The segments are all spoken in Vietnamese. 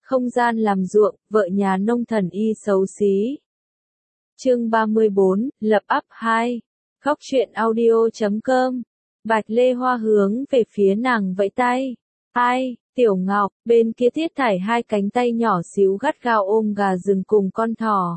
không gian làm ruộng, vợ nhà nông thần y xấu xí. Chương 34, lập ấp 2. Khóc chuyện audio.com. Bạch Lê Hoa hướng về phía nàng vẫy tay. Ai, Tiểu Ngọc, bên kia Tiết Thải hai cánh tay nhỏ xíu gắt gao ôm gà rừng cùng con thỏ.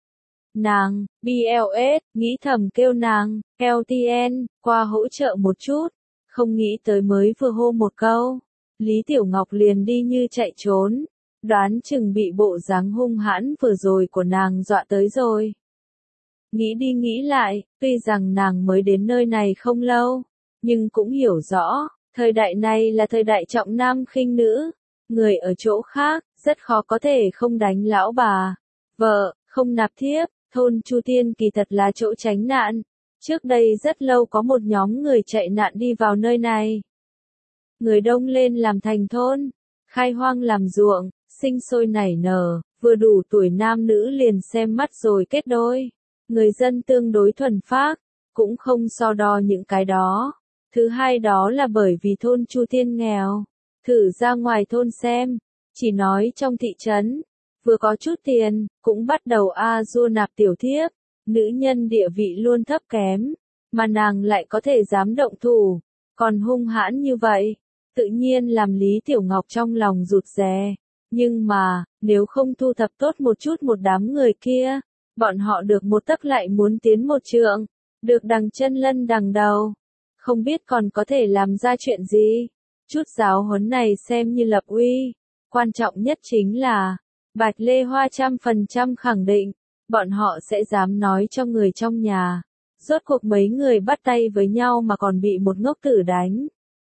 Nàng, BLS, nghĩ thầm kêu nàng, LTN, qua hỗ trợ một chút. Không nghĩ tới mới vừa hô một câu. Lý Tiểu Ngọc liền đi như chạy trốn. Đoán chừng bị bộ dáng hung hãn vừa rồi của nàng dọa tới rồi. Nghĩ đi nghĩ lại, tuy rằng nàng mới đến nơi này không lâu, nhưng cũng hiểu rõ, thời đại này là thời đại trọng nam khinh nữ. Người ở chỗ khác, rất khó có thể không đánh lão bà, vợ, không nạp thiếp. Thôn Chu Tiên kỳ thật là chỗ tránh nạn. Trước đây rất lâu có một nhóm người chạy nạn đi vào nơi này. Người đông lên làm thành thôn, khai hoang làm ruộng, sinh sôi nảy nở, vừa đủ tuổi nam nữ liền xem mắt rồi kết đôi. Người dân tương đối thuần phác, cũng không so đo những cái đó. Thứ hai đó là bởi vì thôn Chu Tiên nghèo. Thử ra ngoài thôn xem, chỉ nói trong thị trấn, vừa có chút tiền, cũng bắt đầu dua nạp tiểu thiếp. Nữ nhân địa vị luôn thấp kém, mà nàng lại có thể dám động thủ, còn hung hãn như vậy, tự nhiên làm Lý Tiểu Ngọc trong lòng rụt rè. Nhưng mà, nếu không thu thập tốt một chút một đám người kia, bọn họ được một tấc lại muốn tiến một trượng, được đằng chân lân đằng đầu, không biết còn có thể làm ra chuyện gì. Chút giáo huấn này xem như lập uy, quan trọng nhất chính là, Bạch Lê Hoa 100% khẳng định, bọn họ sẽ dám nói cho người trong nhà. Rốt cuộc mấy người bắt tay với nhau mà còn bị một ngốc tử đánh.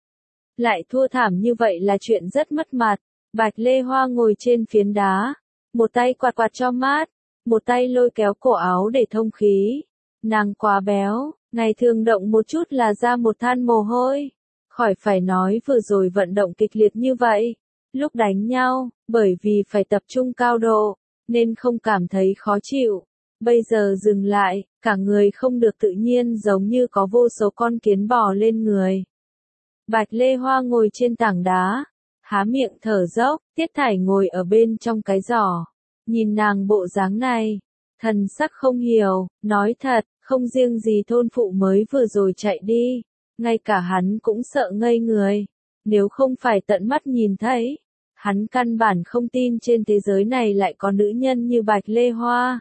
Lại thua thảm như vậy là chuyện rất mất mặt. Bạch Lê Hoa ngồi trên phiến đá, một tay quạt quạt cho mát, một tay lôi kéo cổ áo để thông khí. Nàng quá béo, ngày thường động một chút là ra một than mồ hôi. Khỏi phải nói vừa rồi vận động kịch liệt như vậy. Lúc đánh nhau, bởi vì phải tập trung cao độ, nên không cảm thấy khó chịu. Bây giờ dừng lại, cả người không được tự nhiên giống như có vô số con kiến bò lên người. Bạch Lê Hoa ngồi trên tảng đá, há miệng thở dốc, Tiết Thải ngồi ở bên trong cái giỏ. Nhìn nàng bộ dáng này, thần sắc không hiểu, nói thật, không riêng gì thôn phụ mới vừa rồi chạy đi, ngay cả hắn cũng sợ ngây người. Nếu không phải tận mắt nhìn thấy, hắn căn bản không tin trên thế giới này lại có nữ nhân như Bạch Lê Hoa.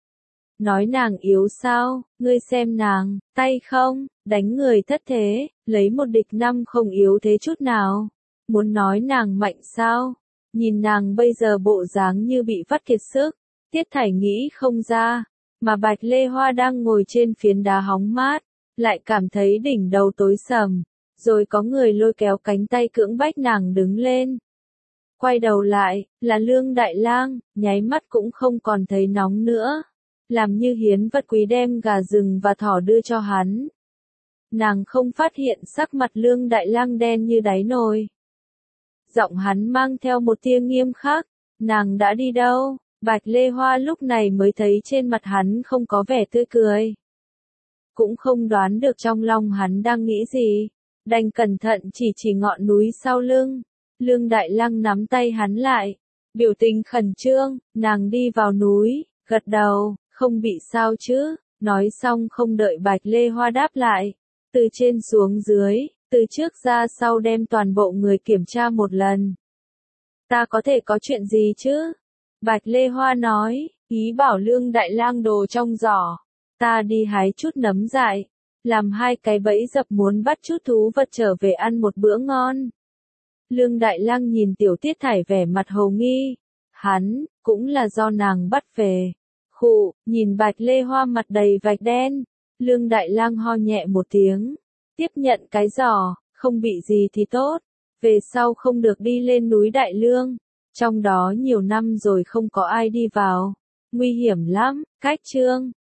Nói nàng yếu sao, ngươi xem nàng, tay không, đánh người thất thế, lấy một địch năm không yếu thế chút nào. Muốn nói nàng mạnh sao, nhìn nàng bây giờ bộ dáng như bị vắt kiệt sức, Tiết Thải nghĩ không ra, mà Bạch Lê Hoa đang ngồi trên phiến đá hóng mát, lại cảm thấy đỉnh đầu tối sầm, rồi có người lôi kéo cánh tay cưỡng bách nàng đứng lên. Quay đầu lại, là Lương Đại Lang, nháy mắt cũng không còn thấy nóng nữa. Làm như hiến vật quý đem gà rừng và thỏ đưa cho hắn. Nàng không phát hiện sắc mặt Lương Đại Lang đen như đáy nồi. Giọng hắn mang theo một tia nghiêm khắc, nàng đã đi đâu? Bạch Lê Hoa lúc này mới thấy trên mặt hắn không có vẻ tươi cười. Cũng không đoán được trong lòng hắn đang nghĩ gì, đành cẩn thận chỉ ngọn núi sau lưng. Lương Đại Lang nắm tay hắn lại, biểu tình khẩn trương, nàng đi vào núi, gật đầu, không bị sao chứ, nói xong không đợi Bạch Lê Hoa đáp lại, từ trên xuống dưới, từ trước ra sau đem toàn bộ người kiểm tra một lần. Ta có thể có chuyện gì chứ? Bạch Lê Hoa nói, ý bảo Lương Đại Lang đồ trong giỏ, ta đi hái chút nấm dại, làm 2 cái bẫy dập muốn bắt chút thú vật trở về ăn một bữa ngon. Lương Đại Lang nhìn Tiểu Tiết Thải vẻ mặt hồ nghi, hắn, cũng là do nàng bắt về. Khụ, nhìn Bạch Lê Hoa mặt đầy vạch đen, Lương Đại Lang ho nhẹ một tiếng, tiếp nhận cái giỏ, không bị gì thì tốt, về sau không được đi lên núi Đại Lương, trong đó nhiều năm rồi không có ai đi vào, nguy hiểm lắm. Cách chương